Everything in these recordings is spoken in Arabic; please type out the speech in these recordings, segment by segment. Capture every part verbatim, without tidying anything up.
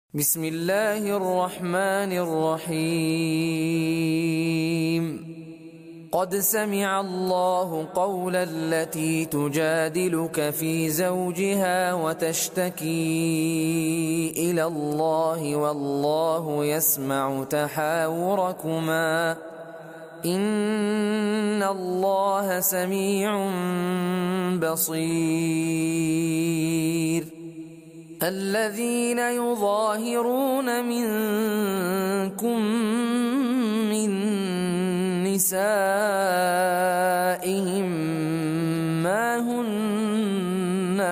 بسم الله الرحمن الرحيم قد سمع الله قول التي تجادلك في زوجها وتشتكي إلى الله والله يسمع تحاوركما إن الله سميع بصير الذين يظاهرون منكم من نسائهم ما هن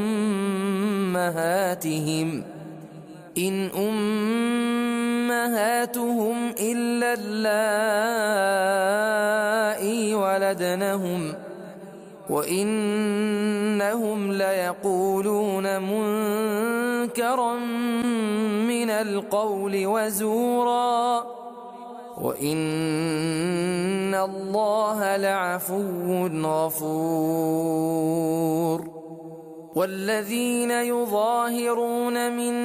أمهاتهم إن أمهاتهم إلا اللائي ولدنهم وإنهم ليقولون منكرا من القول وزورا وإن الله لعفو غفور والذين يظاهرون من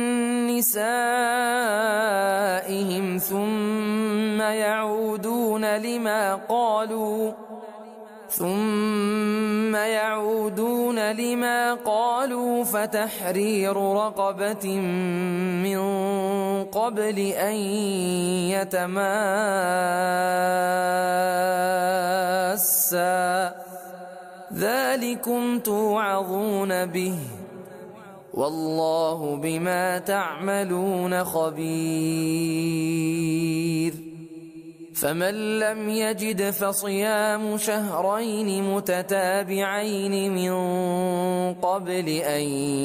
نسائهم ثم يعودون لما قالوا ثم يعودون لما قالوا فتحرير رقبة من قبل أن يتماسا ذلكم توعظون به والله بما تعملون خبير فمن لم يجد فصيام شهرين متتابعين من قبل أن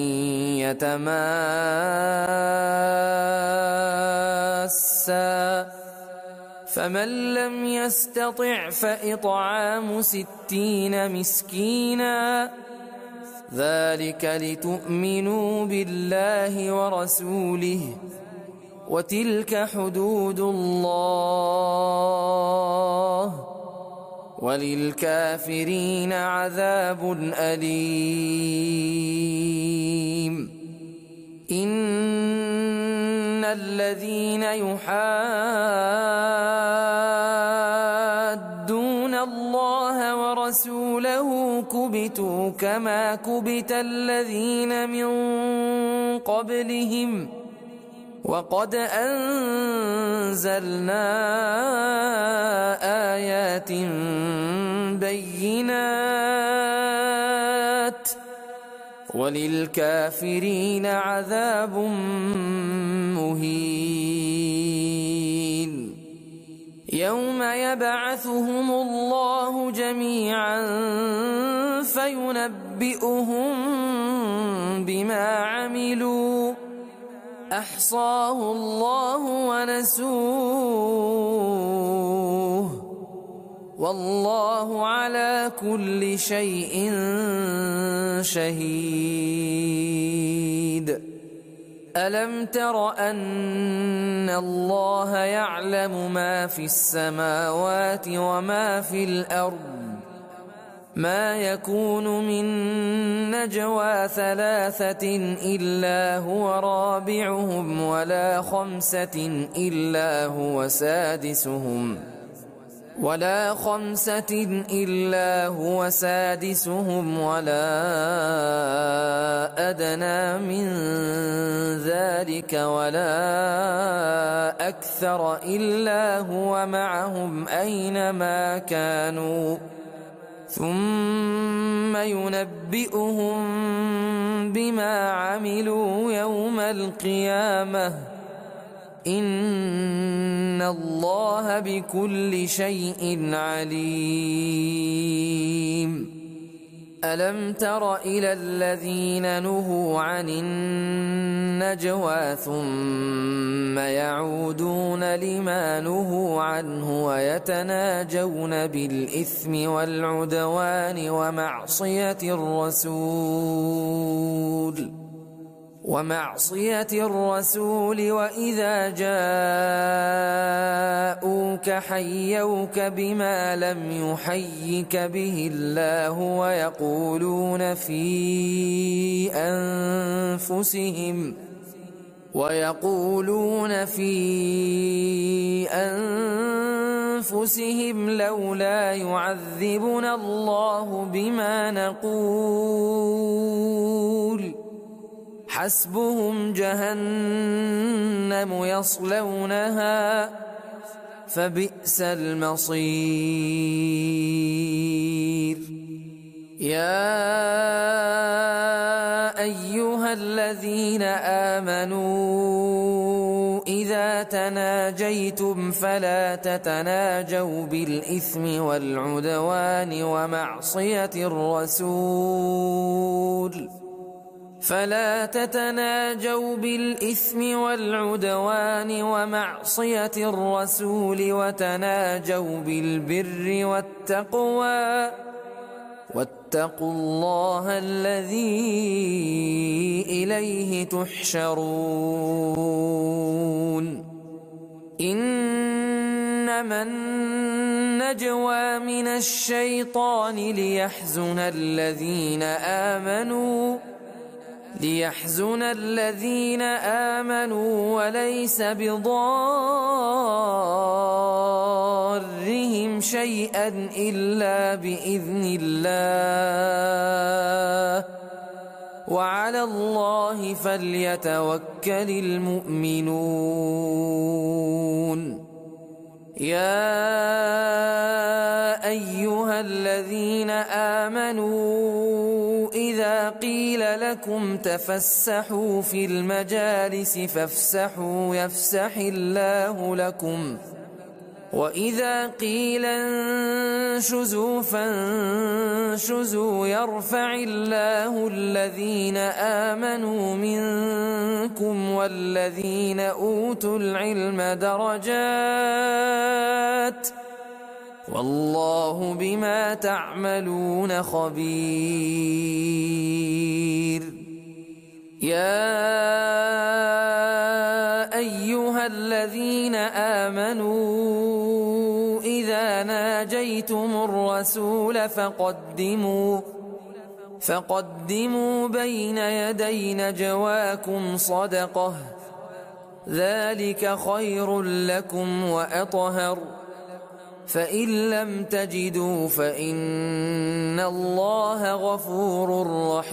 يتماسا فمن لم يستطع فإطعام ستين مسكينا ذلك لتؤمنوا بالله ورسوله وتلك حدود الله وللكافرين عذاب أليم إن الذين يحادون الله ورسوله كبتوا كما كبت الذين من قبلهم وقد أنزلنا آيات بينات وللكافرين عذاب مهين يوم يبعثهم الله جميعا فينبئهم بما عملوا أحصاه الله ونسوه والله على كل شيء شهيد ألم تر أن الله يعلم ما في السماوات وما في الأرض ما يكون من نجوى ثلاثة إلا هو رابعهم ولا خمسة إلا هو سادسهم ولا خمسة إلا هو سادسهم ولا أدنى من ذلك ولا أكثر إلا هو معهم أينما كانوا ثم ينبئهم بما عملوا يوم القيامة إن الله بكل شيء عليم ألم تر إلى الذين نهوا عن النجوى ثم يعودون لما نهوا عنه ويتناجون بالإثم والعدوان ومعصية الرسول ومعصية الرسول وإذا جاءوك حيوك بما لم يحيك به الله ويقولون في أنفسهم ويقولون في أنفسهم لولا يعذبنا الله بما نقول حسبهم جهنم يصلونها فبئس المصير. يا أيها الذين آمنوا إذا تناجيتم فلا تتناجوا بالإثم والعدوان ومعصية الرسول فلا تتناجوا بالإثم والعدوان ومعصية الرسول وتناجوا بالبر والتقوى واتقوا الله الذي إليه تحشرون. إنما النجوى من الشيطان ليحزن الذين آمنوا ليحزن الذين آمنوا وليس بضارهم شيئا إلا بإذن الله وعلى الله فليتوكل المؤمنون. يا أيها الذين آمنوا إذا قيل لكم تفسحوا في المجالس فافسحوا يفسح الله لكم وإذا قيل انشزوا فانشزوا يرفع الله الذين آمنوا منكم والذين أوتوا العلم درجات والله بما تعملون خبير. يا أيها الذين آمنوا إذا ناجيتم الرسول فقدموا فقدموا بين يدي نجواكم صدقة ذلك خير لكم وأطهر فإن لم تجدوا فإن الله غفور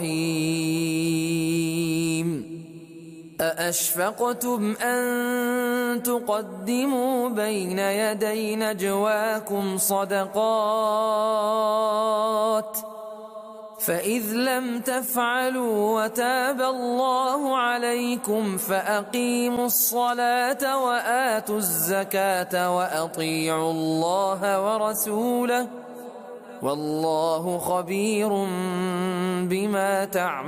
رحيم. أأشفقتم أن تقدموا بين يدي نجواكم صدقات فإذ لم تفعلوا وتاب الله عليكم فأقيموا الصلاة وآتوا الزكاة وأطيعوا الله ورسوله والله خبير بما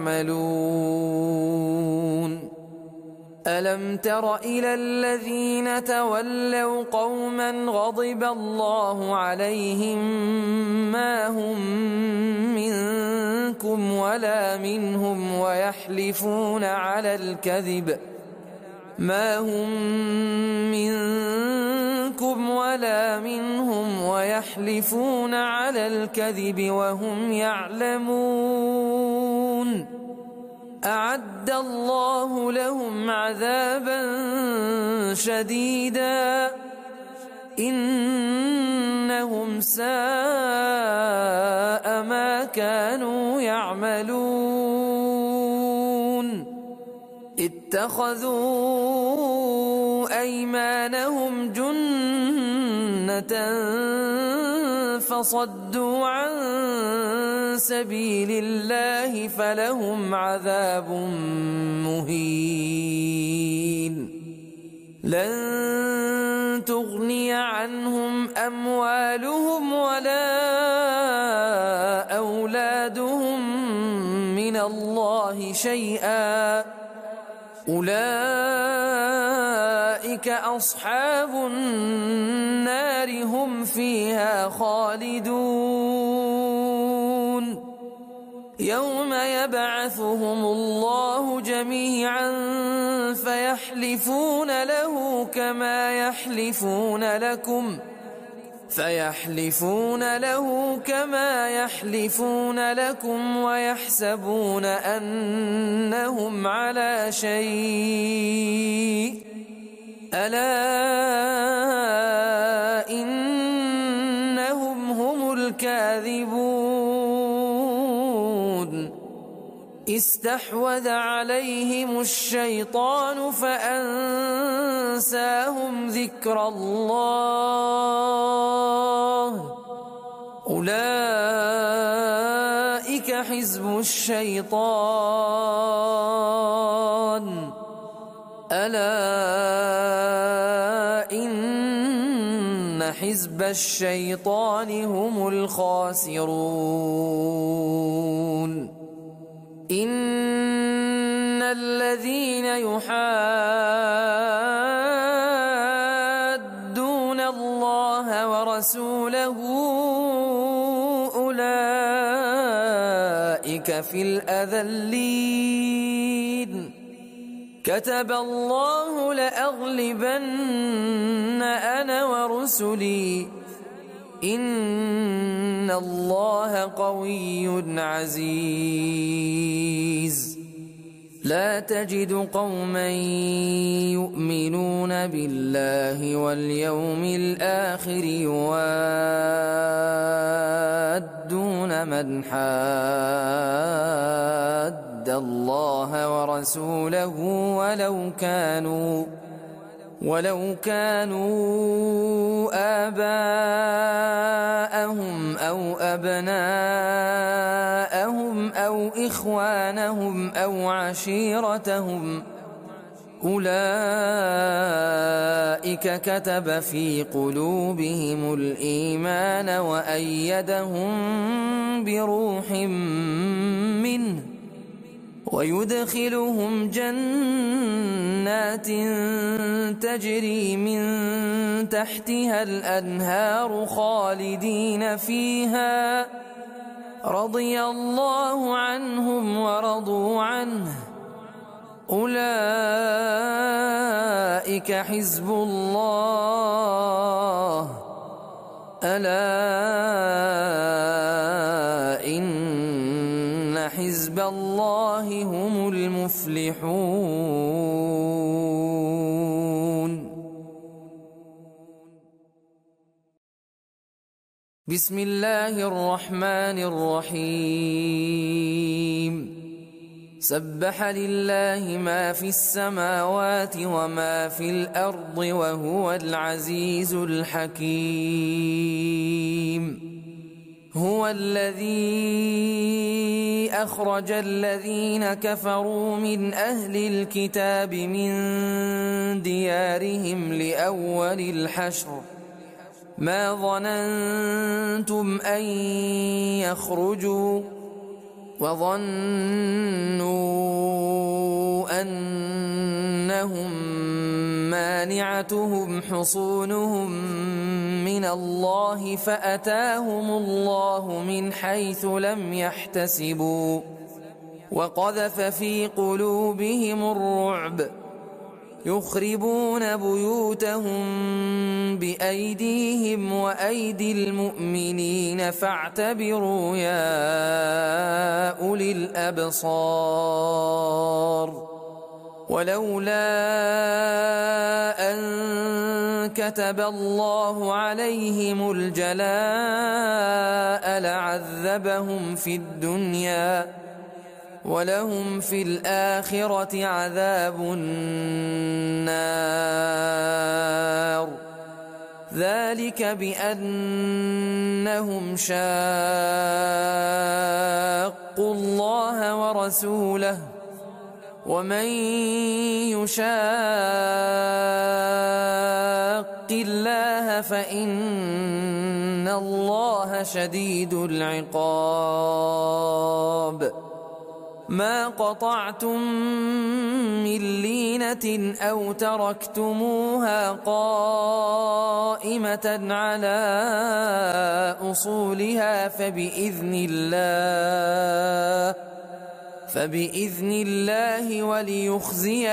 تعملون. ألم تر إلى الذين تولوا قوما غضب الله عليهم ما هم منكم ولا منهم ويحلفون على الكذب ما هم منكم ولا منهم ويحلفون على الكذب وهم يعلمون أعد الله لهم عذابا شديدا إنهم ساء ما كانوا يعملون. اتخذوا أيمانهم جنة فصدوا عن سبيل الله فلهم عذاب مهين. لن تغني عنهم أموالهم ولا أولادهم من الله شيئا أولئك أصحاب النار هم فيها خالدون. يوم يبعثهم الله جميعا فيحلفون له كما يحلفون لكم فيحلفون له كما يحلفون لكم ويحسبون أنهم على شيء استحوذ عليهم الشيطان فأنساهم ذكر الله أولئك حزب الشيطان ألا إن حزب الشيطان هم الخاسرون إن الذين يحادون الله ورسوله أولئك في الأذلين كتب الله لأغلبن أنا ورسلي إن الله قوي عزيز لا تجد قوما يؤمنون بالله واليوم الآخر يوادون من حاد الله ورسوله ولو كانوا ولو كانوا آباءهم أو أبناءهم أو إخوانهم أو عشيرتهم أولئك كتب في قلوبهم الإيمان وأيدهم بروح منه ويدخلهم جنات تجري من تحتها الأنهار خالدين فيها رضي الله عنهم ورضوا عنه أولئك حزب الله ألا إن حزب الله هم المفلحون بسم الله الرحمن الرحيم سبح لله ما في السماوات وما في الأرض وهو العزيز الحكيم هو الذي أخرج الذين كفروا من أهل الكتاب من ديارهم لأول الحشر ما ظننتم أن يخرجوا وظنوا أنهم مانعتهم حصونهم من الله فأتاهم الله من حيث لم يحتسبوا وقذف في قلوبهم الرعب يخربون بيوتهم بأيديهم وأيدي المؤمنين فاعتبروا يا أولي الأبصار ولولا أن كتب الله عليهم الجلاء لعذبهم في الدنيا ولهم في الآخرة عذاب النار ذلك بأنهم شاقوا الله ورسوله ومن يشاق الله فإن الله شديد العقاب ما قطعتم من لينة أو تركتموها قائمة على أصولها فبإذن الله فبإذن الله وليخزي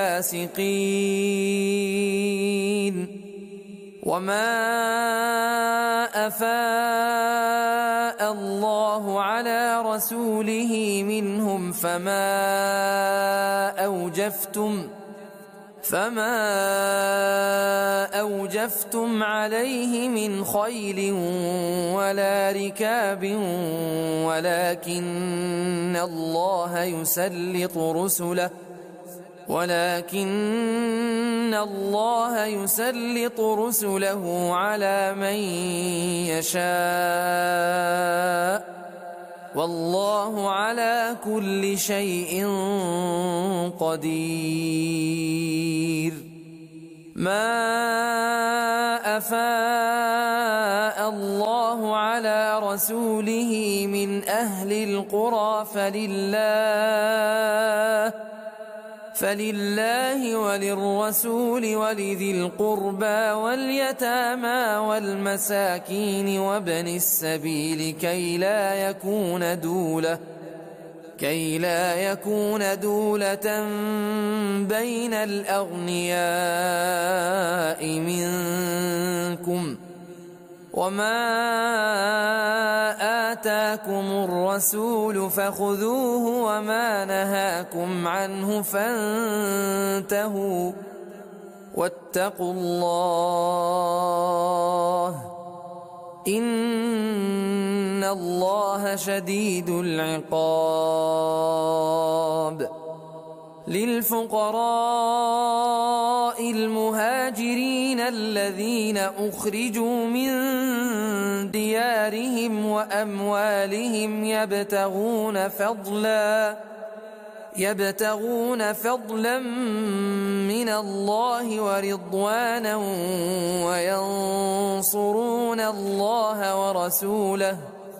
الفاسقين وما أفاء الله على رسوله منهم فما أوجفتم فما أوجفتم عليه من خيل ولا ركاب ولكن الله يسلط رسله ولكن الله يسلط رسله على من يشاء والله على كل شيء قدير. ما أفاء الله على رسوله من أهل القرى فلله فلله وللرسول ولذي القربى واليتامى والمساكين وابن السبيل كي لا يكون دولة كي لا يكون دولة بين الأغنياء منكم وما آتاكم الرسول فخذوه وما نهاكم عنه فانتهوا واتقوا الله إن الله شديد العقاب. للفقراء المهاجرين الذين أخرجوا من ديارهم وأموالهم يبتغون فضلا يبتغون فضلا من الله ورضوانا وينصرون الله ورسوله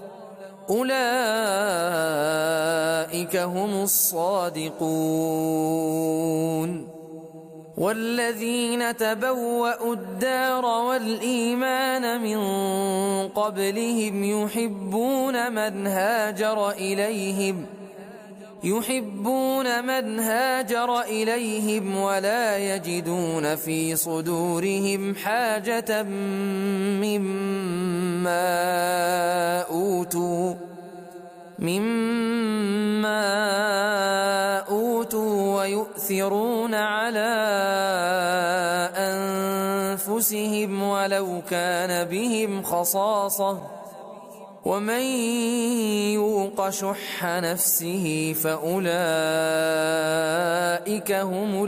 أولئك هم الصادقون. والذين تبوأوا الدار والإيمان من قبلهم يحبون من هاجر إليهم يحبون من هاجر إليهم ولا يجدون في صدورهم حاجة مما أوتوا مما أوتوا ويؤثرون على أنفسهم ولو كان بهم خصاصة ومن يوق شح نفسه فأولئك هم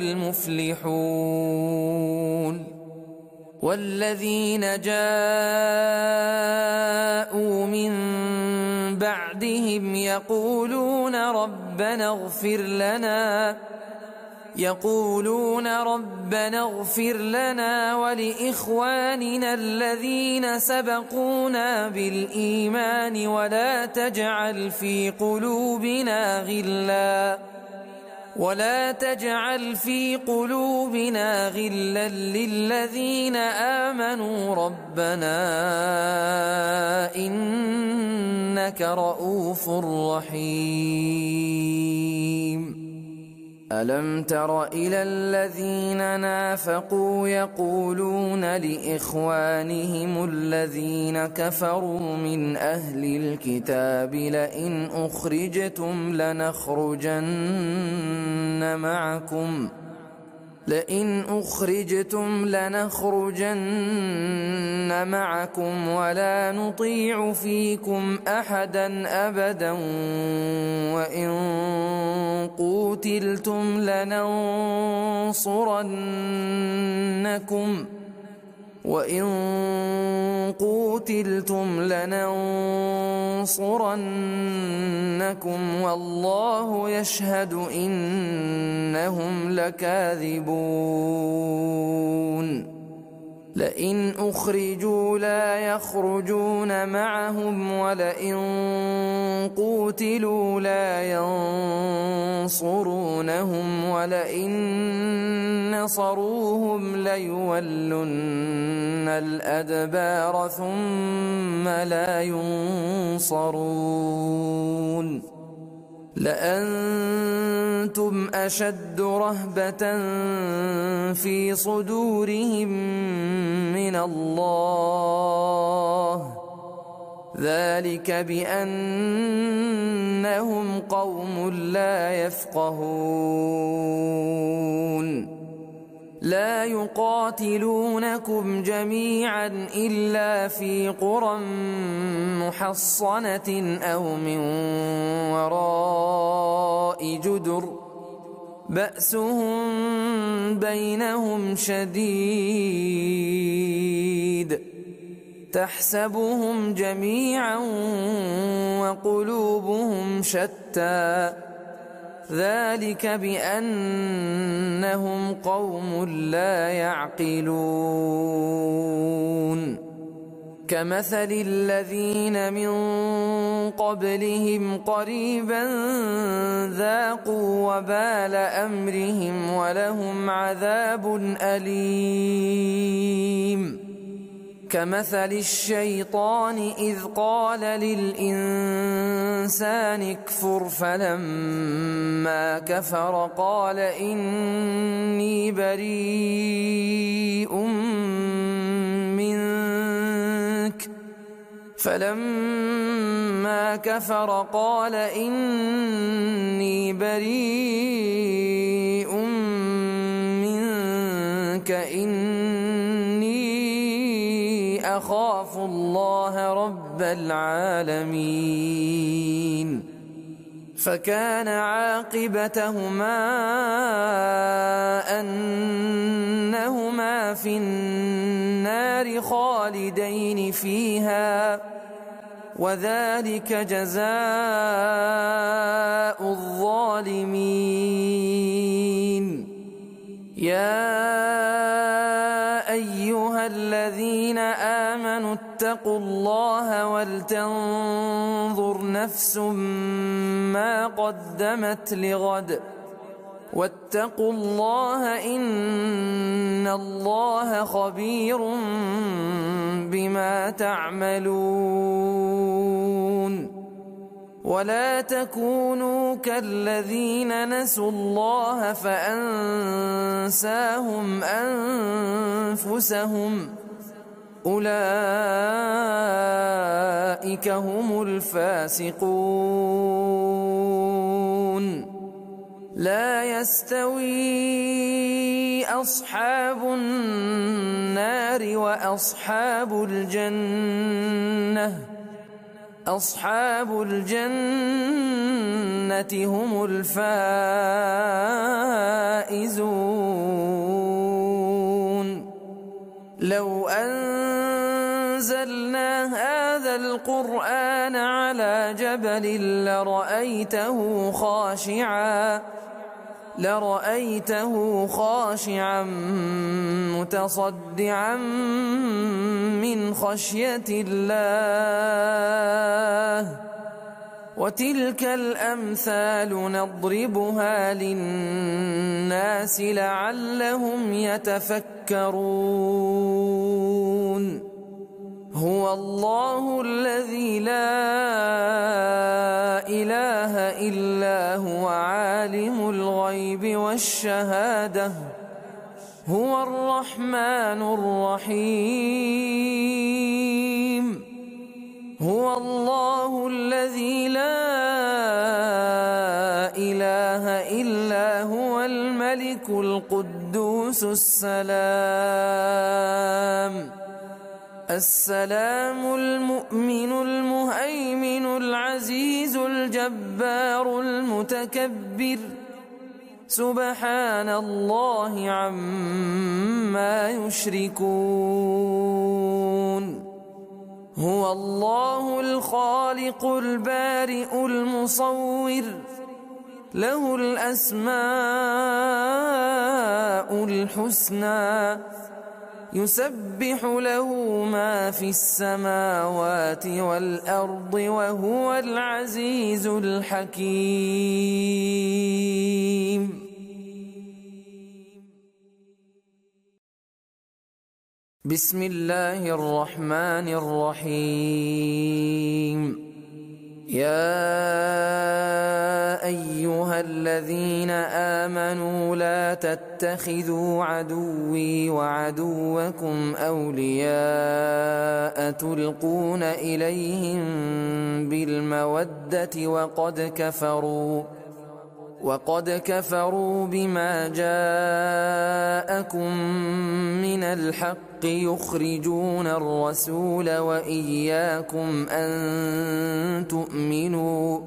المفلحون. والذين جاءوا من بعدهم يقولون ربنا اغفر لنا يقولون ربنا اغفر لنا ولإخواننا الذين سبقونا بالإيمان ولا تجعل في قلوبنا غلا ولا تجعل في قلوبنا غلا للذين آمنوا ربنا إنك رؤوف رحيم. ألم تر إلى الذين نافقوا يقولون لإخوانهم الذين كفروا من أهل الكتاب لئن أخرجتم لنخرجن معكم لئن أخرجتم لنخرجن معكم ولا نطيع فيكم أحدا أبدا وإن قوتلتم لننصرنكم وإن قوتلتم لننصرنكم والله يشهد إنهم لكاذبون. لئن أخرجوا لا يخرجون معهم ولئن قوتلوا لا ينصرونهم ولئن نصروهم ليولن الأدبار ثم لا ينصرون. لأنتم أشد رهبة في صدورهم من الله ذلك بأنهم قوم لا يفقهون. لا يقاتلونكم جميعا إلا في قرى محصنة أو من وراء جدر بأسهم بينهم شديد تحسبهم جميعا وقلوبهم شتى ذلك بأنهم قوم لا يعقلون كمثل الذين من قبلهم قريبا ذاقوا وبال أمرهم ولهم عذاب أليم كمثل الشيطان إذ قال للإنسان اكفر فلما كفر قال إني بريء منك فلما كفر قال إني بريء منك إني أخاف الله رب العالمين فكان عاقبتهما أنهما في النار خالدين فيها وذلك جزاء الظالمين يا أيها الذين آمنوا اتقوا الله ولتنظر نفس ما قدمت لغد واتقوا الله إن الله خبير بما تعملون ولا تكونوا كالذين نسوا الله فأنساهم أنفسهم أولئك هم الفاسقون لا يستوي أصحاب النار وأصحاب الجنة أصحاب الجنة هم الفائزون لو أنزلنا هذا القرآن على جبل لرأيته خاشعا لرأيته خاشعا متصدعا من خشية الله وتلك الأمثال نضربها للناس لعلهم يتفكرون هو الله الذي لا إله إلا هو عالم الغيب والشهادة هو الرحمن الرحيم هو الله الذي لا إله إلا هو الملك القدوس السلام السلام المؤمن المهيمن العزيز الجبار المتكبر سبحان الله عما يشركون هو الله الخالق البارئ المصور له الأسماء الحسنى يسبح له ما في السماوات والأرض وهو العزيز الحكيم بسم الله الرحمن الرحيم يا أيها الذين آمنوا لا تتخذوا عدوي وعدوكم أولياء تلقون إليهم بالمودة وقد كفروا وقد كفروا بما جاءكم من الحق يخرجون الرسول وإياكم أن تؤمنوا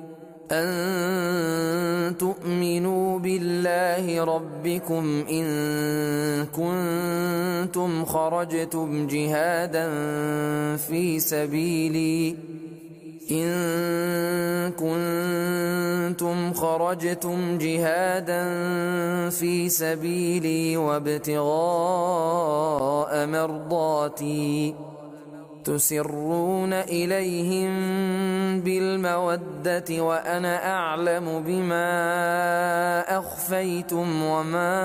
أن تؤمنوا بالله ربكم إن كنتم خرجتم جهادا في سبيلي إن كنتم خرجتم جهادا في سبيلي وابتغاء مرضاتي تسرون إليهم بالمودة وأنا أعلم بما أخفيتم وما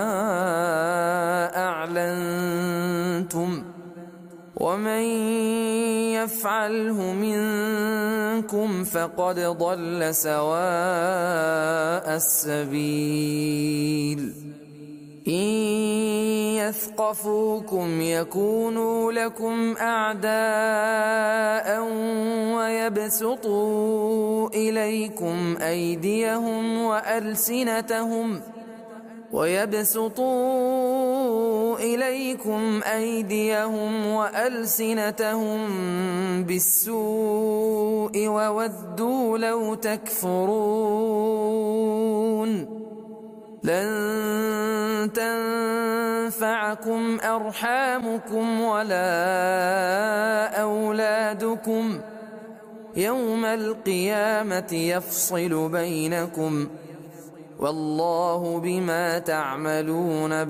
أعلنتم ومن يفعله منكم فقد ضل سواء السبيل إن يثقفوكم يكونوا لكم أعداء ويبسطوا إليكم أيديهم وألسنتهم ويبسطوا إليكم أيديهم وألسنتهم بالسوء وودوا لو تكفرون لن تنفعكم أرحامكم ولا أولادكم يوم القيامة يفصل بينكم والله بما تعملون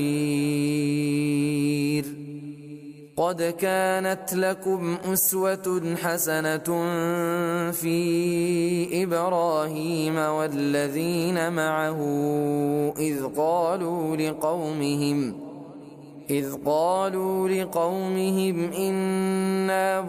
بصير قد كانت لكم أسوة حسنة في إبراهيم والذين معه إذ قالوا لقومهم إذ قالوا لقومهم إنا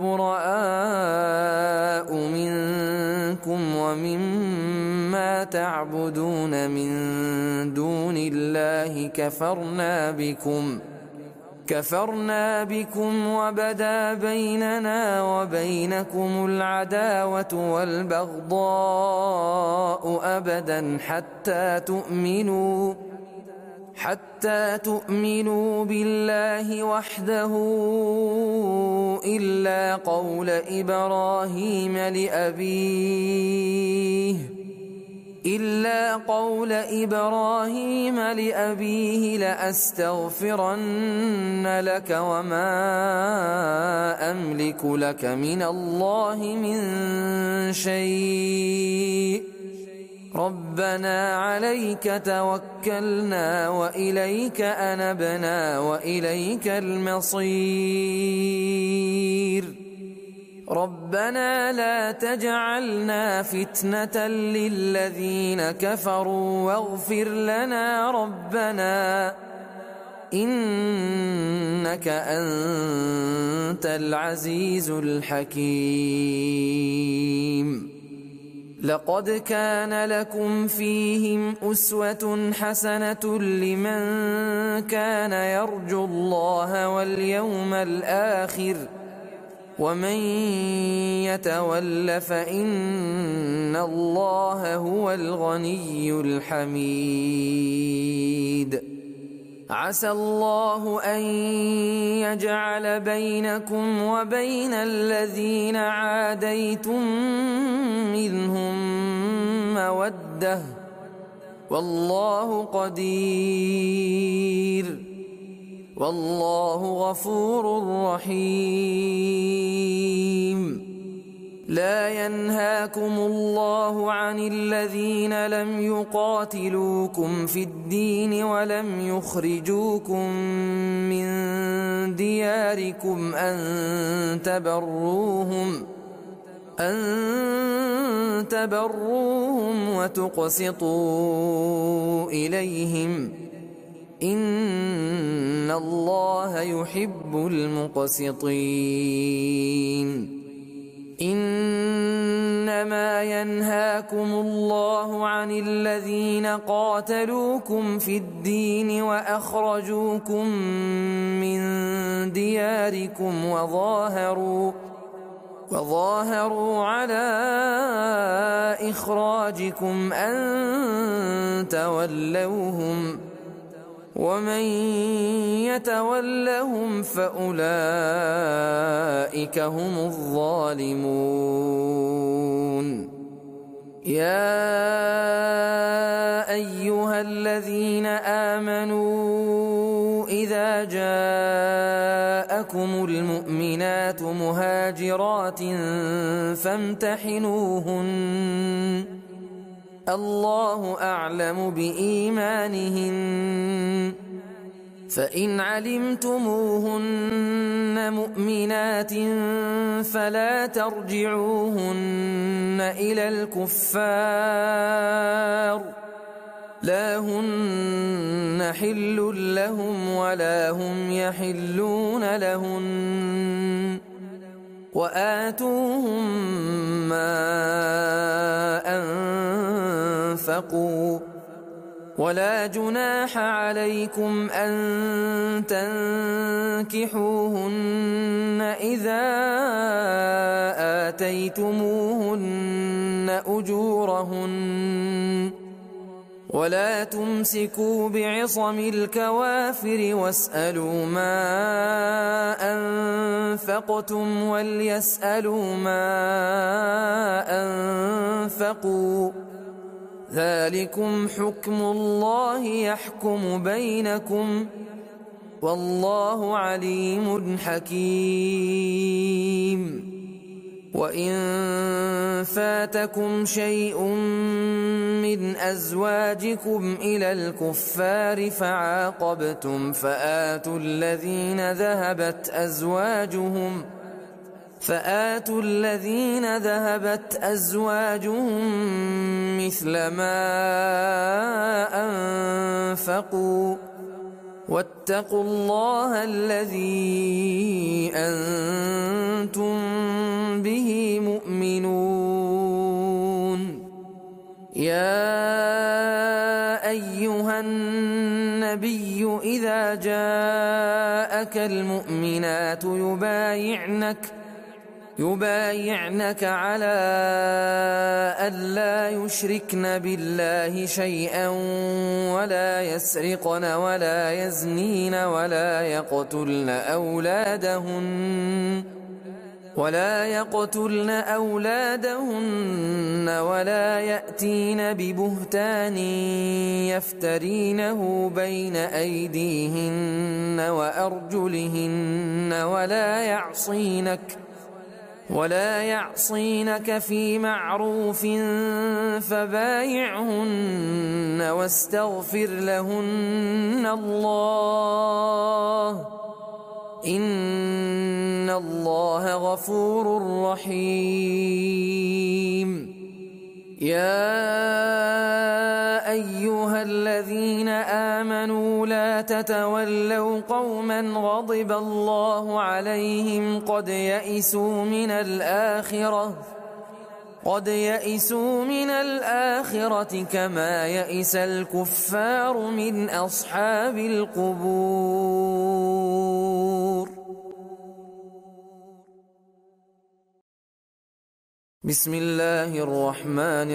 براء منكم ومما تعبدون من دون الله كفرنا بكم كفرنا بكم وبدا بيننا وبينكم العداوة والبغضاء أبدا حتى تؤمنوا حتى تؤمنوا بالله وحده إلا قول إبراهيم لأبيه إلا قول إبراهيم لأبيه لأستغفرن لك وما أملك لك من الله من شيء ربنا عليك توكلنا وإليك أنبنا وإليك المصير ربنا لا تجعلنا فتنة للذين كفروا واغفر لنا ربنا إنك أنت العزيز الحكيم لقد كان لكم فيهم أسوة حسنة لمن كان يرجو الله واليوم الآخر ومن يتول فإن الله هو الغني الحميد عسى الله أن يجعل بينكم وبين الذين عاديتم منهم مودة والله قدير والله غفور رحيم لا ينهاكم الله عن الذين لم يقاتلوكم في الدين ولم يخرجوكم من دياركم أن تبروهم أن تبروهم وتقسطوا إليهم إن الله يحب المقسطين إنما ينهاكم الله عن الذين قاتلوكم في الدين وأخرجوكم من دياركم وظاهروا وظاهروا على إخراجكم أن تولوهم ومن يتولهم فأولئك هم الظالمون. يا أيها الذين آمنوا إذا جاءكم المؤمنات مهاجرات فامتحنوهن الله أعلم بإيمانهن فإن علمتموهن مؤمنات فلا ترجعوهن إلى الكفار لا هن حل لهم ولا هم يحلون لهن وآتوهم ما أنفقوا ولا جناح عليكم أن تنكحوهن إذا آتيتموهن أجورهن ولا تمسكوا بعصم الكوافر واسألوا ما أنفقتم وليسألوا ما أنفقوا ذلكم حكم الله يحكم بينكم والله عليم حكيم. وإن فاتكم شيء من أزواجكم إلى الكفار فعاقبتم فآتوا الذين ذهبت أزواجهم فآتوا الذين ذهبت أزواجهم مثل ما أنفقوا واتقوا الله الذي أنتم به مؤمنون. يا أيها النبي إذا جاءك المؤمنات يبايعنك يبايعنك على ألا يشركن بالله شيئا ولا يسرقن ولا يزنين ولا يقتلن أولادهن ولا يقتلن أولادهن ولا يأتين ببهتان يفترينه بين أيديهن وأرجلهن ولا يعصينك ولا يعصينك في معروف فبايعهن واستغفر لهن الله إن الله غفور رحيم. يا أيها الذين آمنوا لا تتولوا قوما غضب الله عليهم قد يئسوا من الآخرة قد يئسوا من الآخرة كما يئس الكفار من أصحاب القبور. بسم الله الرحمن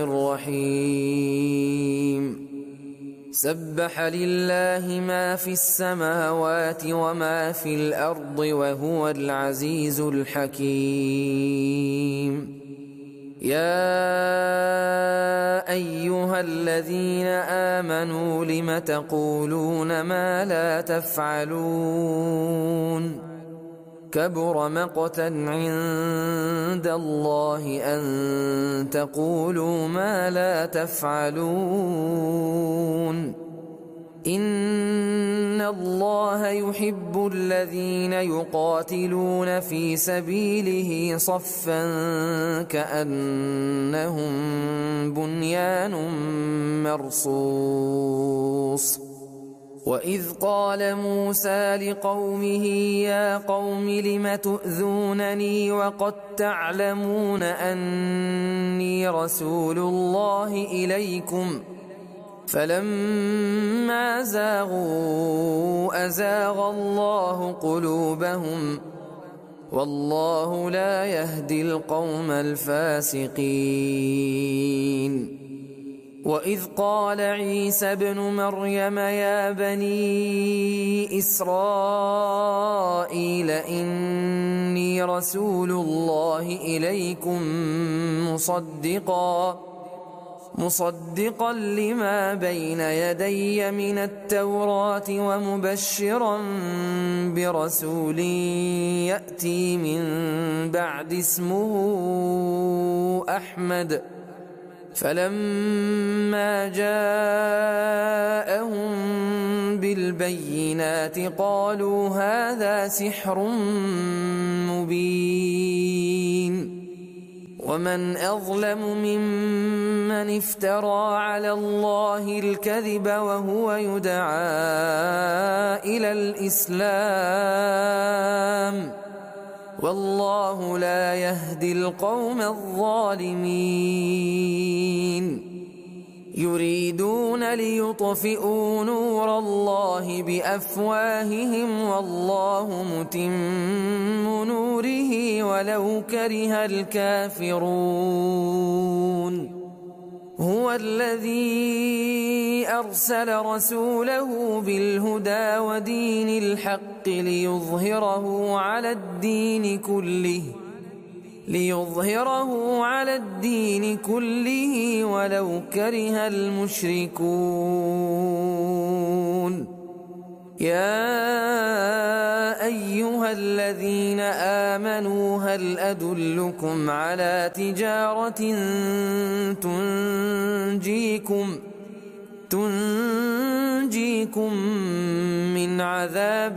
الرحيم. سبح لله ما في السماوات وما في الأرض وهو العزيز الحكيم. يا أيها الذين آمنوا لم تقولون ما لا تفعلون كبر مقتا عند الله أن تقولوا ما لا تفعلون إن الله يحب الذين يقاتلون في سبيله صفا كأنهم بنيان مرصوص. وإذ قال موسى لقومه يا قوم لم تؤذونني وقد تعلمون أني رسول الله إليكم فلما زاغوا أزاغ الله قلوبهم والله لا يهدي القوم الفاسقين. وإذ قال عيسى ابن مريم يا بني إسرائيل إني رسول الله إليكم مصدقا مصدقا لما بين يدي من التوراة ومبشرا برسول يأتي من بعد اسمه أحمد. فلما جاءهم بالبينات قالوا هذا سحر مبين. ومن أظلم ممن افترى على الله الكذب وهو يدعى إلى الإسلام والله لا يهدي القوم الظالمين. يريدون ليطفئوا نور الله بأفواههم والله متم نوره ولو كره الكافرون. هو الذي أرسل رسوله بالهدى ودين الحق ليظهره على الدين كله ليظهره على الدين كله ولو كره المشركون. يا أيها الذين آمنوا هل أدلكم على تجارة تنجيكم تنجيكم من عذاب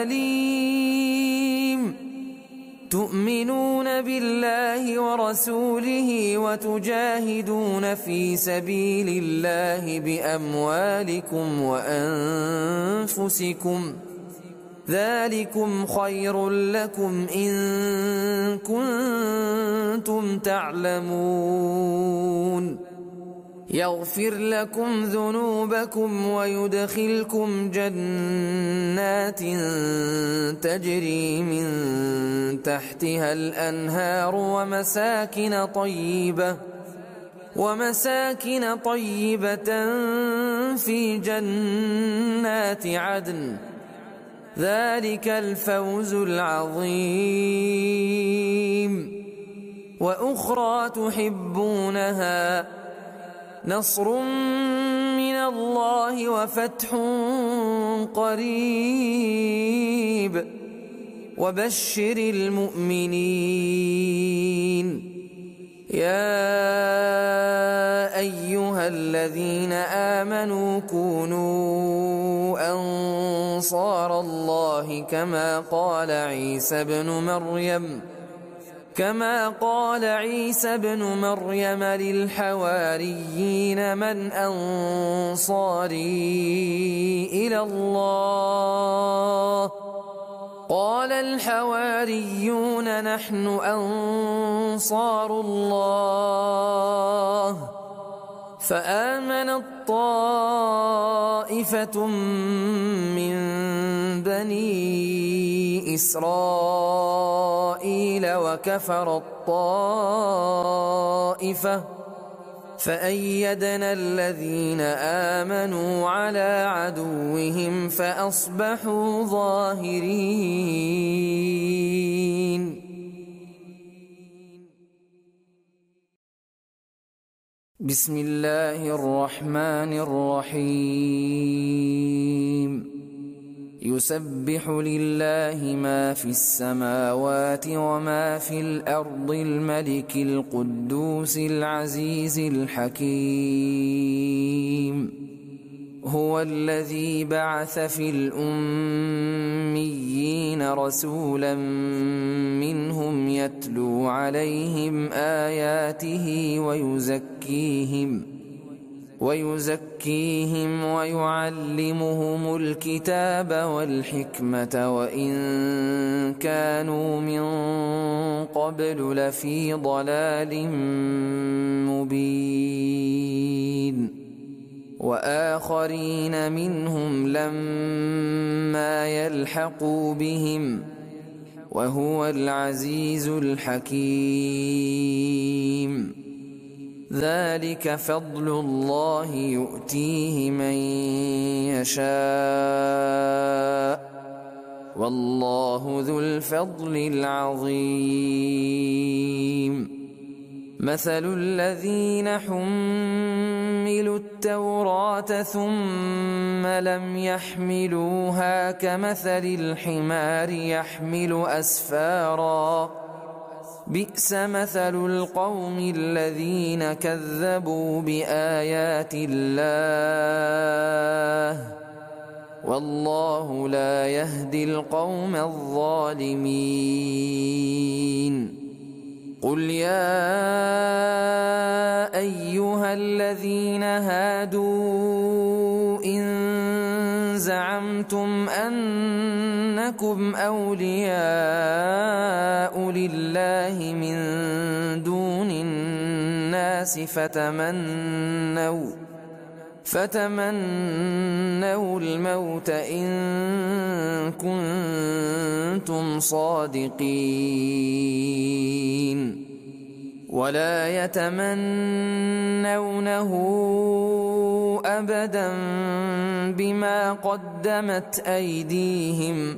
أليم. تؤمنون بالله ورسوله وتجاهدون في سبيل الله بأموالكم وأنفسكم ذلكم خير لكم إن كنتم تعلمون. يغفر لكم ذنوبكم ويدخلكم جنات تجري من تحتها الأنهار ومساكن طيبة ومساكن طيبة في جنات عدن ذلك الفوز العظيم. وأخرى تحبونها نصر من الله وفتح قريب وبشر المؤمنين. يا أيها الذين آمنوا كونوا أنصار الله كما قال عيسى ابن مريم كما قال عيسى ابن مريم للحواريين من أنصاري إلى الله قال الحواريون نحن أنصار الله. فآمنت طائفة من بني إسرائيل وكفرت طائفة فأيدنا الذين آمنوا على عدوهم فأصبحوا ظاهرين. بسم الله الرحمن الرحيم. يسبح لله ما في السماوات وما في الأرض الملك القدوس العزيز الحكيم. هو الذي بعث في الأميين رسولا منهم يتلو عليهم آياته ويزكيهم ويزكيهم ويعلمهم الكتاب والحكمة وإن كانوا من قبل لفي ضلال مبين. وآخرين منهم لما يلحقوا بهم وهو العزيز الحكيم. ذلك فضل الله يؤتيه من يشاء والله ذو الفضل العظيم. مثل الذين حملوا التوراة ثم لم يحملوها كمثل الحمار يحمل أسفارا بئس مثل القوم الذين كذبوا بآيات الله والله لا يهدي القوم الظالمين. قل يا أيها الذين هادوا إن زعمتم أنكم أولياء لله من دون الناس فتمنوا فتمنوا الموت إن كنتم صادقين ولا يتمنونه أبدا بما قدمت أيديهم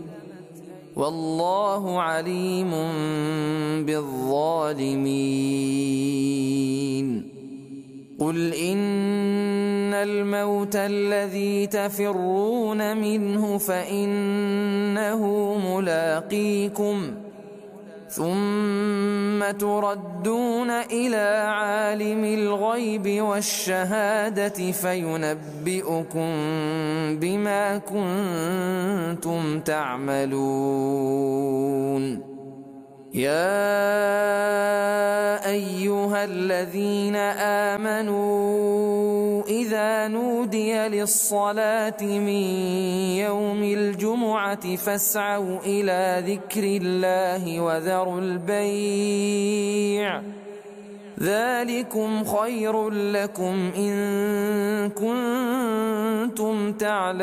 والله عليم بالظالمين. قل إن الموت الذي تفرون منه فإنه ملاقيكم ثم تردون إلى عالم الغيب والشهادة فينبئكم بما كنتم تعملون. يا أيها الذين آمنوا إذا نودي للصلاة من يوم الجمعة فاسعوا إلى ذكر الله وذروا البيع ذلكم خير لكم إن كنتم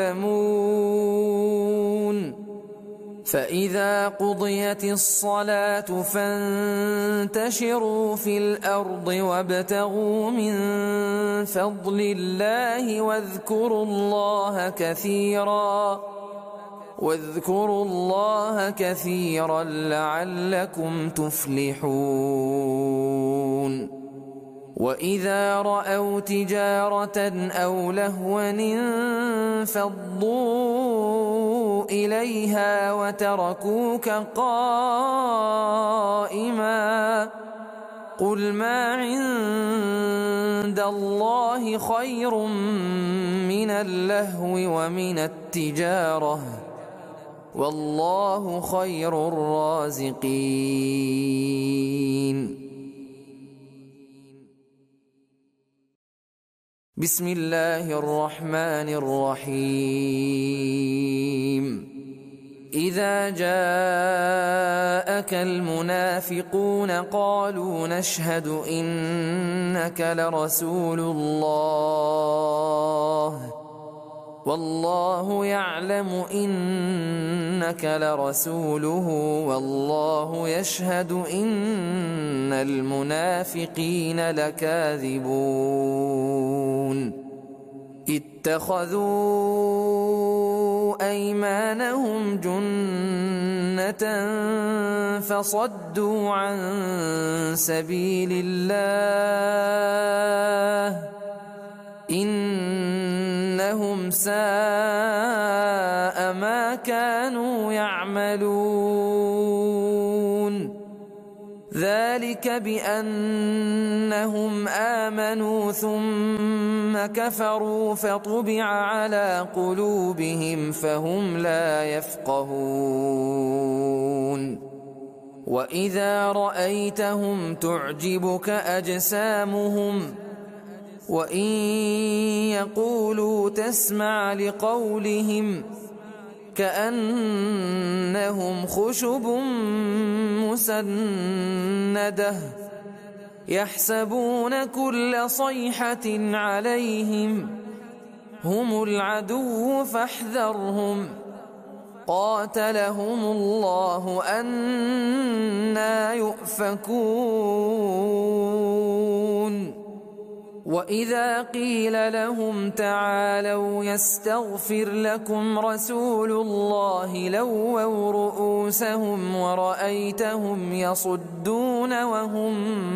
تعلمون. فإذا قضيت الصلاة فانتشروا في الأرض وابتغوا من فضل الله واذكروا الله كثيرا واذكروا الله كثيرا لعلكم تفلحون. وإذا رأوا تجارة أو لهوا انفضوا إليها وتركوك قائما قل ما عند الله خير من اللهو ومن التجارة والله خير الرازقين. بسم الله الرحمن الرحيم. إذا جاءك المنافقون قالوا نشهد إنك لرسول الله والله يعلم إنك لرسوله والله يشهد إن المنافقين لكاذبون. اتخذوا أيمانهم جنة فصدوا عن سبيل الله إنهم ساء ما كانوا يعملون. ذلك بأنهم آمنوا ثم كفروا فطبع على قلوبهم فهم لا يفقهون. وإذا رأيتهم تعجبك أجسامهم وإن يقولوا تسمع لقولهم كأنهم خشب مسندة يحسبون كل صيحة عليهم هم العدو فاحذرهم قاتلهم الله أنى يؤفكون وإذا قيل لهم تعالوا يستغفر لكم رسول الله لووا رؤوسهم ورأيتهم يصدون وهم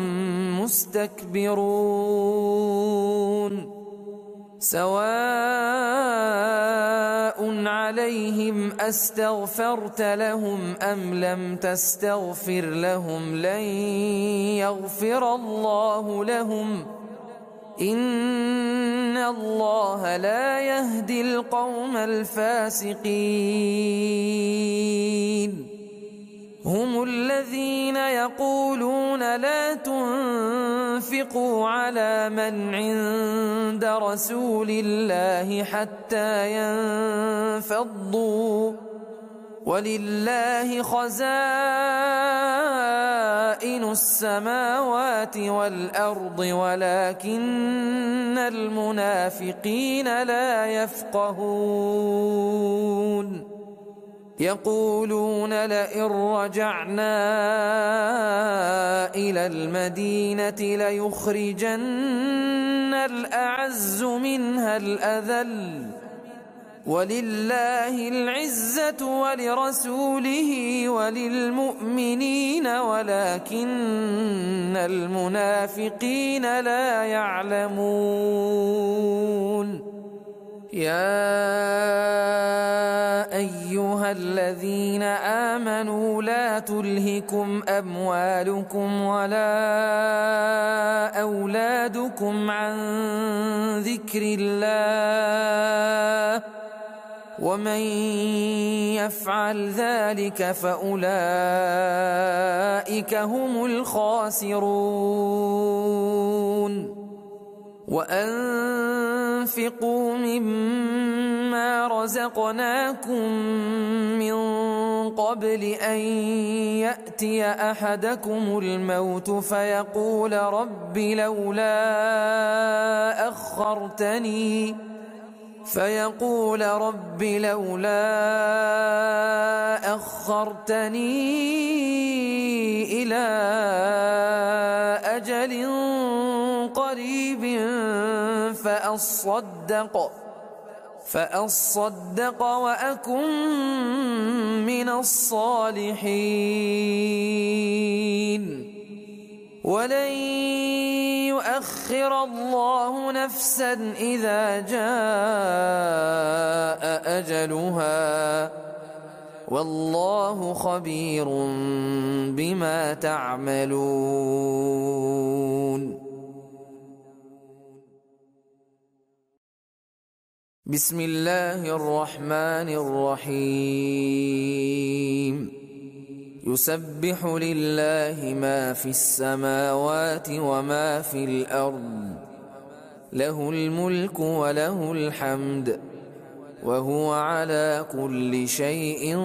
مستكبرون سواء عليهم أستغفرت لهم أم لم تستغفر لهم لن يغفر الله لهم إن الله لا يهدي القوم الفاسقين هم الذين يقولون لا تنفقوا على من عند رسول الله حتى ينفضوا ولله خزائن السماوات والأرض ولكن المنافقين لا يفقهون يقولون لئن رجعنا إلى المدينة ليخرجن الأعز منها الأذل ولله العزة ولرسوله وللمؤمنين ولكن المنافقين لا يعلمون يا أيها الذين آمنوا لا تلهكم أموالكم ولا أولادكم عن ذكر الله ومن يفعل ذلك فأولئك هم الخاسرون وأنفقوا مما رزقناكم من قبل أن يأتي أحدكم الموت فيقول رب لولا أخرتني فيقول رب لولا أخرتني إلى أجل قريب فأصدق فأصدق وأكن من الصالحين ولن يؤخر الله نفسا إذا جاء أجلها والله خبير بما تعملون بسم الله الرحمن الرحيم يسبح لله ما في السماوات وما في الأرض له الملك وله الحمد وهو على كل شيء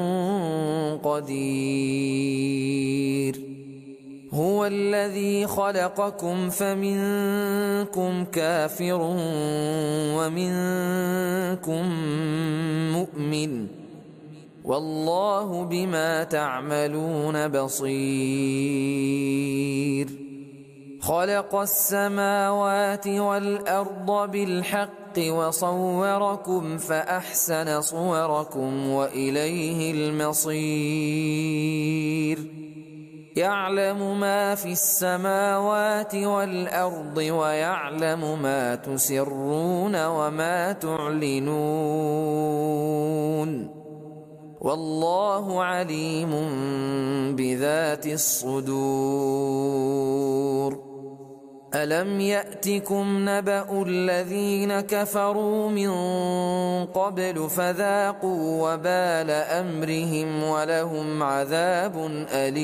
قدير هو الذي خلقكم فمنكم كافر ومنكم مؤمن والله بما تعملون بصير خلق السماوات والأرض بالحق وصوركم فأحسن صوركم وإليه المصير يعلم ما في السماوات والأرض ويعلم ما تسرون وما تعلنون والله عليم بذات الصدور ألم يأتكم نبأ الذين كفروا من قبل فذاقوا وبال أمرهم ولهم عذاب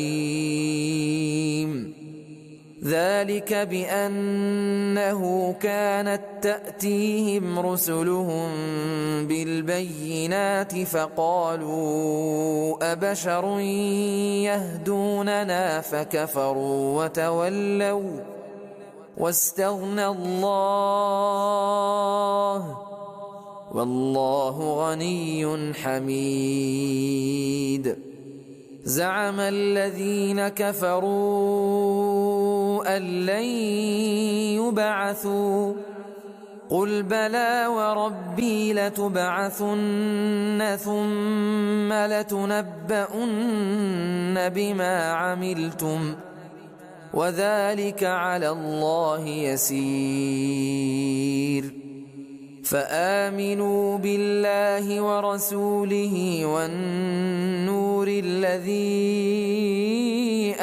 أليم ذلك بأنه كانت تأتيهم رسلهم بالبينات فقالوا أبشر يهدوننا فكفروا وتولوا واستغنى الله والله غني حميد. زعم الذين كفروا أن لن يبعثوا قل بلى وربي لتبعثن ثم لتنبؤن بما عملتم وذلك على الله يسير. فآمنوا بالله ورسوله والنور الذي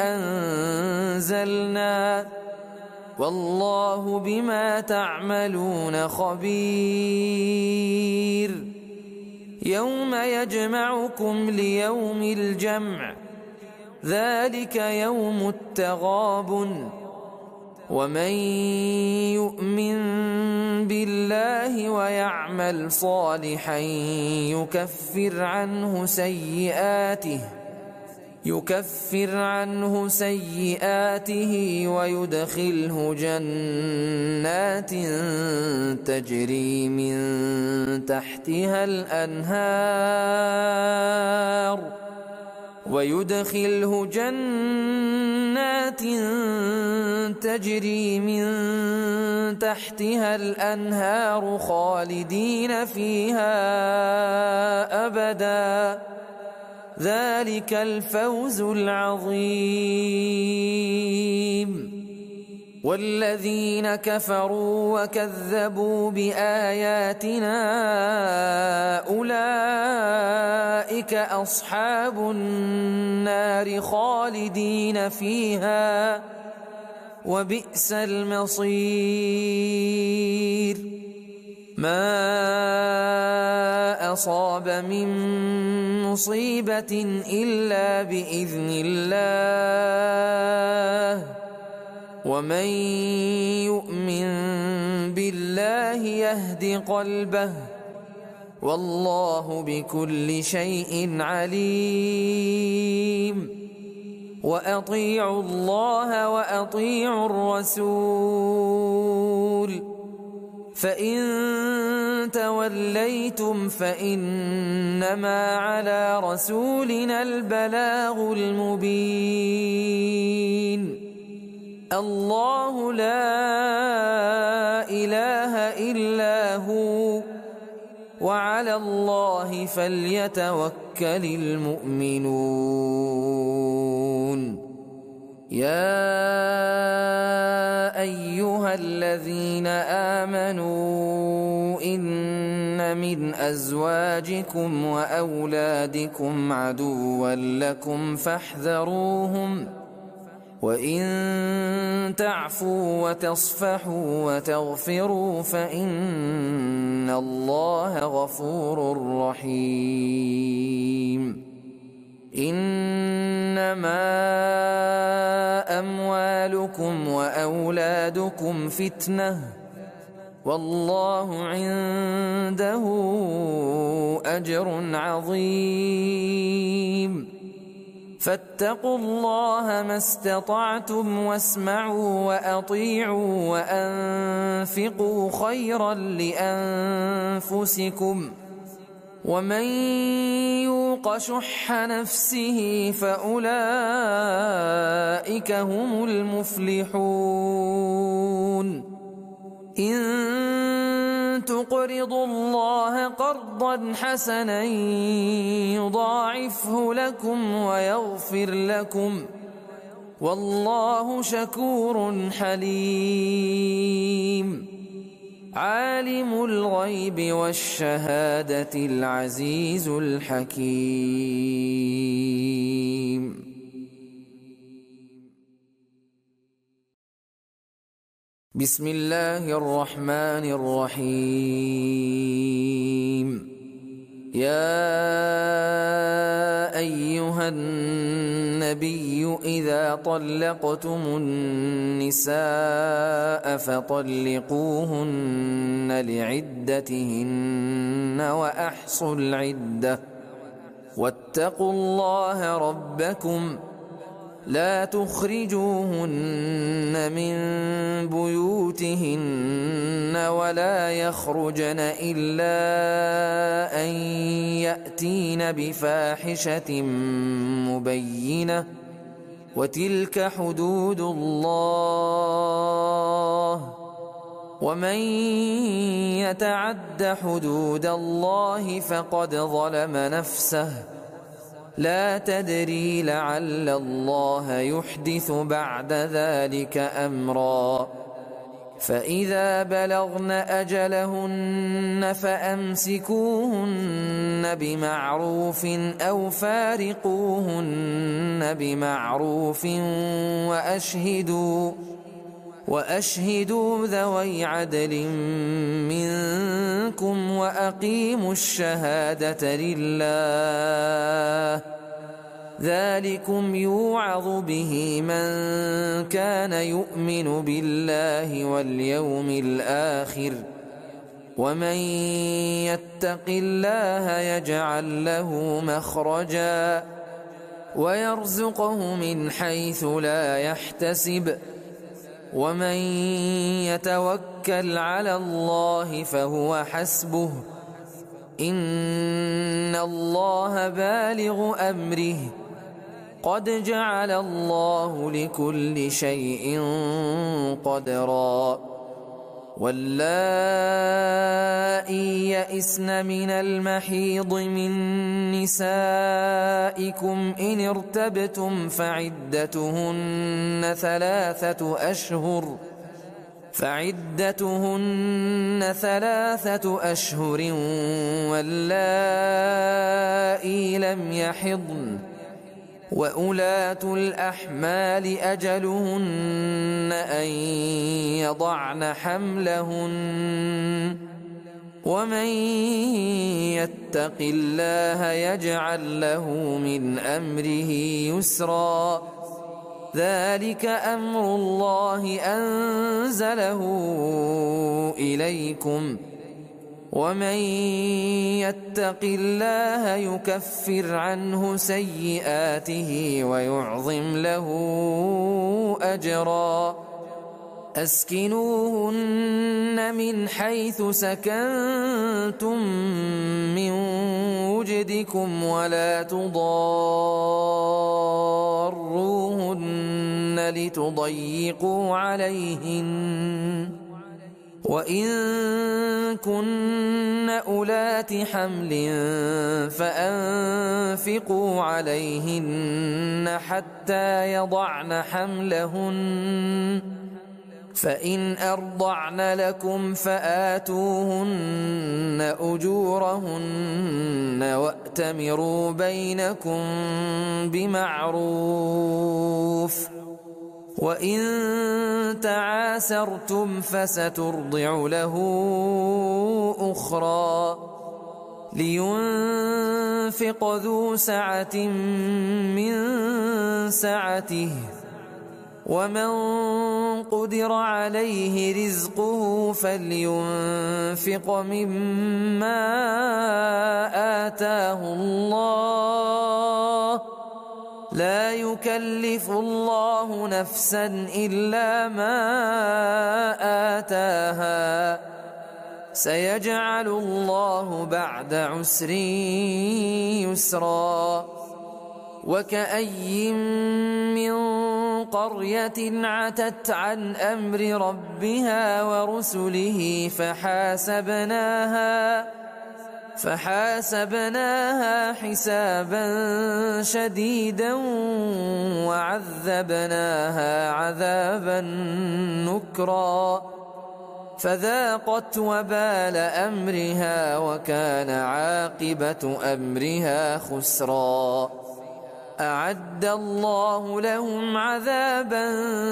أنزلنا والله بما تعملون خبير. يوم يجمعكم ليوم الجمع ذلك يوم التغابن ومن يؤمن بالله ويعمل صالحا يكفر عنه سيئاته يكفر عنه سيئاته ويدخله جنات تجري من تحتها الأنهار ويدخله جنات تجري من تحتها الأنهار خالدين فيها أبدا ذلك الفوز العظيم. والذين كفروا وكذبوا بآياتنا أولئك أصحاب النار خالدين فيها وبئس المصير. ما أصاب من مصيبة إلا بإذن الله ومن يؤمن بالله يهد قلبه والله بكل شيء عليم. وأطيعوا الله وأطيعوا الرسول فإن توليتم فإنما على رسولنا البلاغ المبين. الله لا إله إلا هو وعلى الله فليتوكل المؤمنون. يا أيها الذين آمنوا إن من أزواجكم وأولادكم عدوا لكم فاحذروهم وإن تعفوا وتصفحوا وتغفروا فإن الله غفور رحيم. إنما أموالكم وأولادكم فتنة والله عنده أجر عظيم. فاتقوا الله ما استطعتم واسمعوا وأطيعوا وأنفقوا خيرا لأنفسكم ومن يوق شح نفسه فأولئك هم المفلحون. إن تقرضوا الله قرضا حسنا يضاعفه لكم ويغفر لكم والله شكور حليم. عالم الغيب والشهادة العزيز الحكيم. بسم الله الرحمن الرحيم. يا أيها النبي إذا طلقتم النساء فطلقوهن لعدتهن وأحصوا العدة واتقوا الله ربكم لا تخرجوهن من بيوتهن ولا يخرجن إلا أن يأتين بفاحشة مبينة وتلك حدود الله ومن يتعد حدود الله فقد ظلم نفسه لا تدري لعل الله يحدث بعد ذلك أمرا فإذا بلغن أجلهن فأمسكوهن بمعروف أو فارقوهن بمعروف وأشهدوا وأشهدوا ذوي عدل منكم وأقيموا الشهادة لله ذلكم يوعظ به من كان يؤمن بالله واليوم الآخر ومن يتق الله يجعل له مخرجا ويرزقه من حيث لا يحتسب ومن يتوكل على الله فهو حسبه إن الله بالغ أمره قد جعل الله لكل شيء قدرا واللائي يئسن من المحيض من نسائكم إن ارتبتم فعدتهن ثلاثة أشهر فعدتهن ثلاثة أشهر واللائي لم يحضن وأولاة الأحمال أجلهن أن يضعن حملهن ومن يتق الله يجعل له من أمره يسرا ذلك أمر الله أنزله إليكم ومن يتق الله يكفر عنه سيئاته ويعظم له أجرا أسكنوهن من حيث سكنتم من وجدكم ولا تضاروهن لتضيقوا عليهن وإن كن أولات حمل فأنفقوا عليهن حتى يضعن حملهن فإن أرضعن لكم فآتوهن أجورهن وأتمروا بينكم بمعروف وإن تعاسرتم فسترضع له أخرى لينفق ذو سعة من سعته ومن قدر عليه رزقه فلينفق مما آتاه الله لا يكلف الله نفسا إلا ما آتاها سيجعل الله بعد عسر يسرا وكأي من قرية عتت عن أمر ربها ورسله فحاسبناها فحاسبناها حسابا شديدا وعذبناها عذابا نكرا فذاقت وبال أمرها وكان عاقبة أمرها خسرا أعد الله لهم عذابا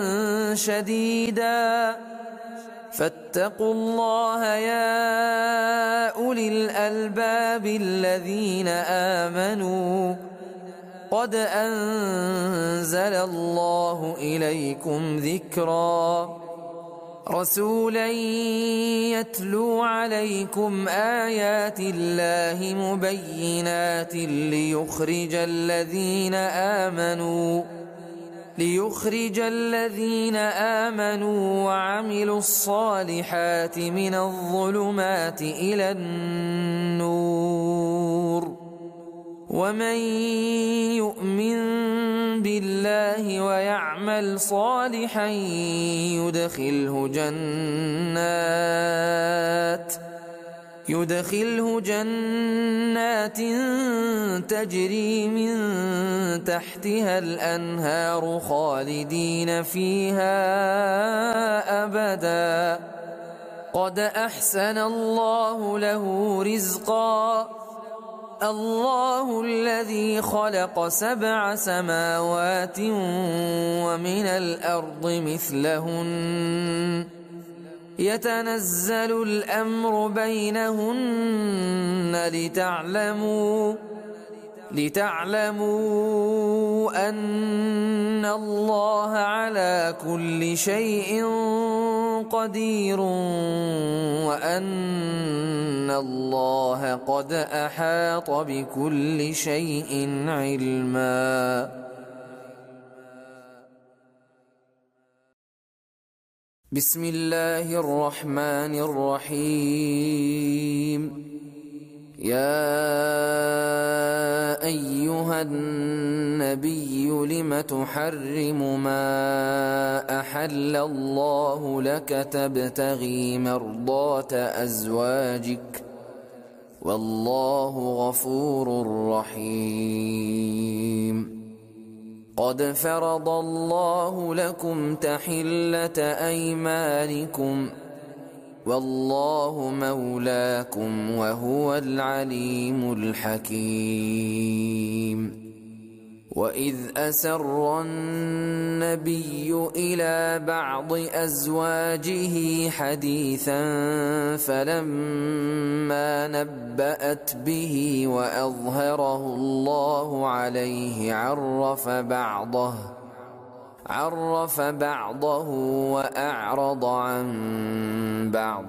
شديدا فاتقوا الله يا أولي الألباب الذين آمنوا قد أنزل الله إليكم ذكرا رسولا يتلو عليكم آيات الله مبينات ليخرج الذين آمنوا ليخرج الذين آمنوا وعملوا الصالحات من الظلمات إلى النور، ومن يؤمن بالله ويعمل صالحا يدخله جنات يدخله جنات تجري من تحتها الأنهار خالدين فيها أبدا، قد أحسن الله له رزقا. الله الذي خلق سبع سماوات ومن الأرض مثلهن يتنزل الأمر بينهن لتعلموا لتعلموا أن الله على كل شيء قدير، وأن الله قد أحاط بكل شيء علما. بسم الله الرحمن الرحيم. يا أيها النبي لم تحرم ما أحل الله لك تبتغي مرضات أزواجك والله غفور رحيم. قد فرض الله لكم تحلة أيمانكم والله مولاكم وهو العليم الحكيم. وإذ أسر النبي إلى بعض أزواجه حديثا فلما نبأت به وأظهره الله عليه عرف بعضه عرف بعضه وأعرض عن بعض،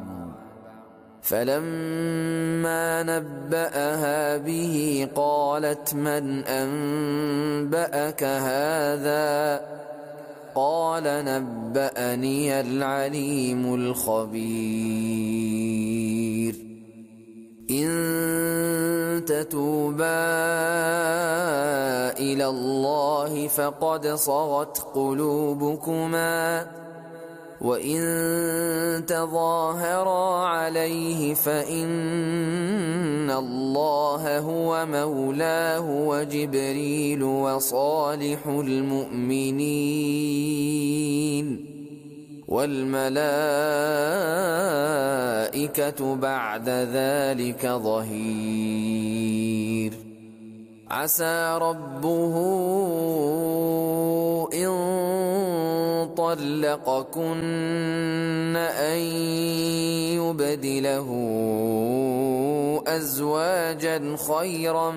فلما نبأها به قالت من أنبأك هذا؟ قال نبأني العليم الخبير. إن تتوبا إلى الله فقد صغت قلوبكما، وإن تظاهرا عليه فإن الله هو مولاه وجبريل وصالح المؤمنين والملائكة بعد ذلك ظهير. عسى ربه إن طلقكن أن يبدله أزواجا خيرا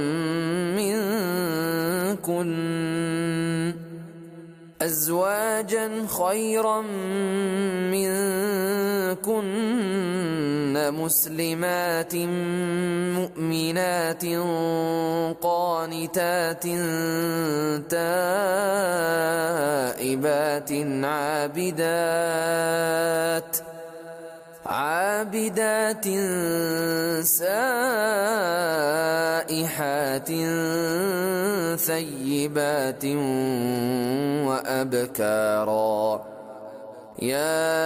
منكن أزواجا خيرا منكن مسلمات مؤمنات قانتات تائبات عابدات عابدات سائحات ثيبات وأبكارا. يا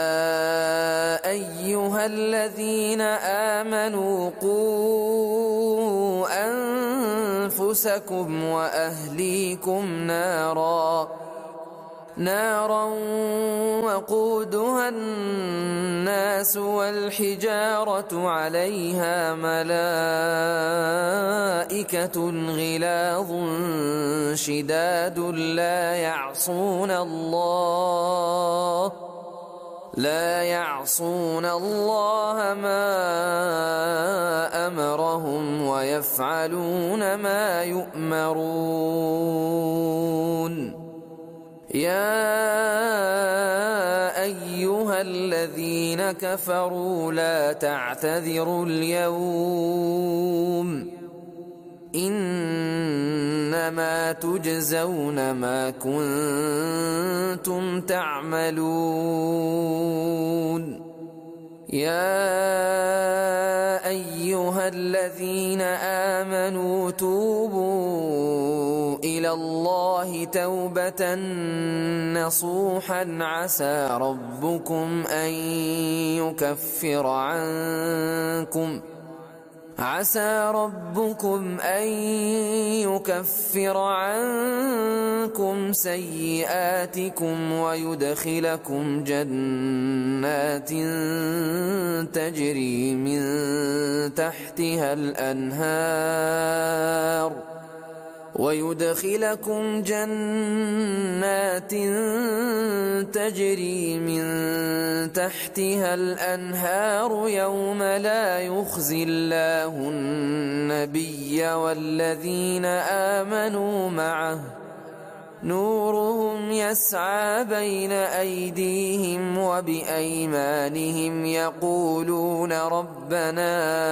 أيها الذين آمنوا قوا أنفسكم وأهليكم نارا نارا وقودها الناس والحجارة عليها ملائكة غلاظ شداد لا يعصون الله لا يعصون الله ما أمرهم ويفعلون ما يؤمرون. يا أيها الذين كفروا لا تعتذروا اليوم إنما إنما تجزون ما كنتم تعملون. يا أيها الذين آمنوا توبوا إلى الله توبة نصوحا عسى ربكم أن يكفر عنكم عسى ربكم أن يكفر عنكم سيئاتكم ويدخلكم جنات تجري من تحتها الأنهار ويدخلكم جنات تجري من تحتها الأنهار يوم لا يخزي الله النبي والذين آمنوا معه نورهم يسعى بين أيديهم وبأيمانهم يقولون ربنا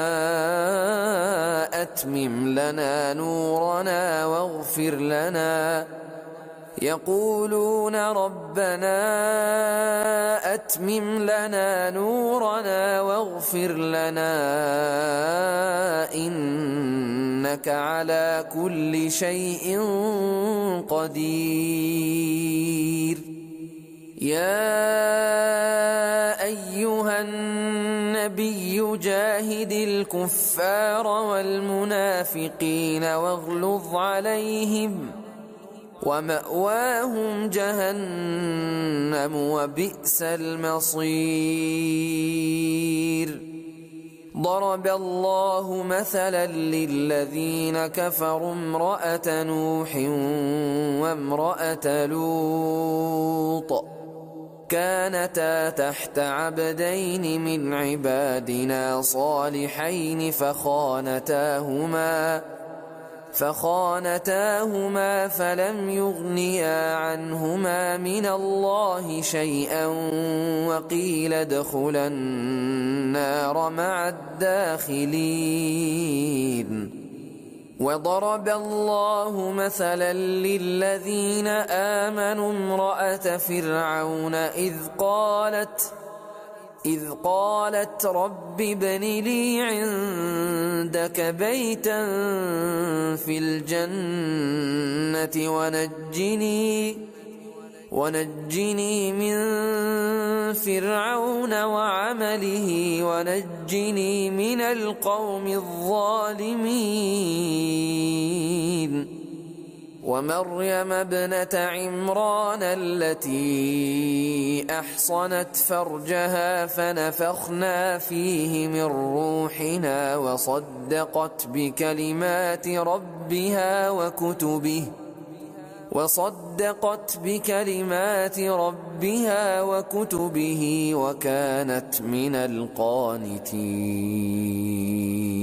أتمم لنا نورنا واغفر لنا يقولون ربنا أتمم لنا نورنا واغفر لنا إنك على كل شيء قدير. يا أيها النبي جاهد الكفار والمنافقين واغلظ عليهم ومأواهم جهنم وبئس المصير. ضرب الله مثلا للذين كفروا امرأة نوح وامرأة لوط كانتا تحت عبدين من عبادنا صالحين فخانتاهما فخانتاهما فلم يغنيا عنهما من الله شيئا وقيل ادخلا النار مع الداخلين. وضرب الله مثلا للذين آمنوا امرأة فرعون إذ قالت إذ قالت رب ابن لي عندك بيتا في الجنة ونجني ونجني من فرعون وعمله ونجني من القوم الظالمين. ومريم ابنة عمران التي أحصنت فرجها فنفخنا فيه من روحنا وصدقت بكلمات ربها وكتبه وصدقت بكلمات ربها وكتبه وكانت من القانتين.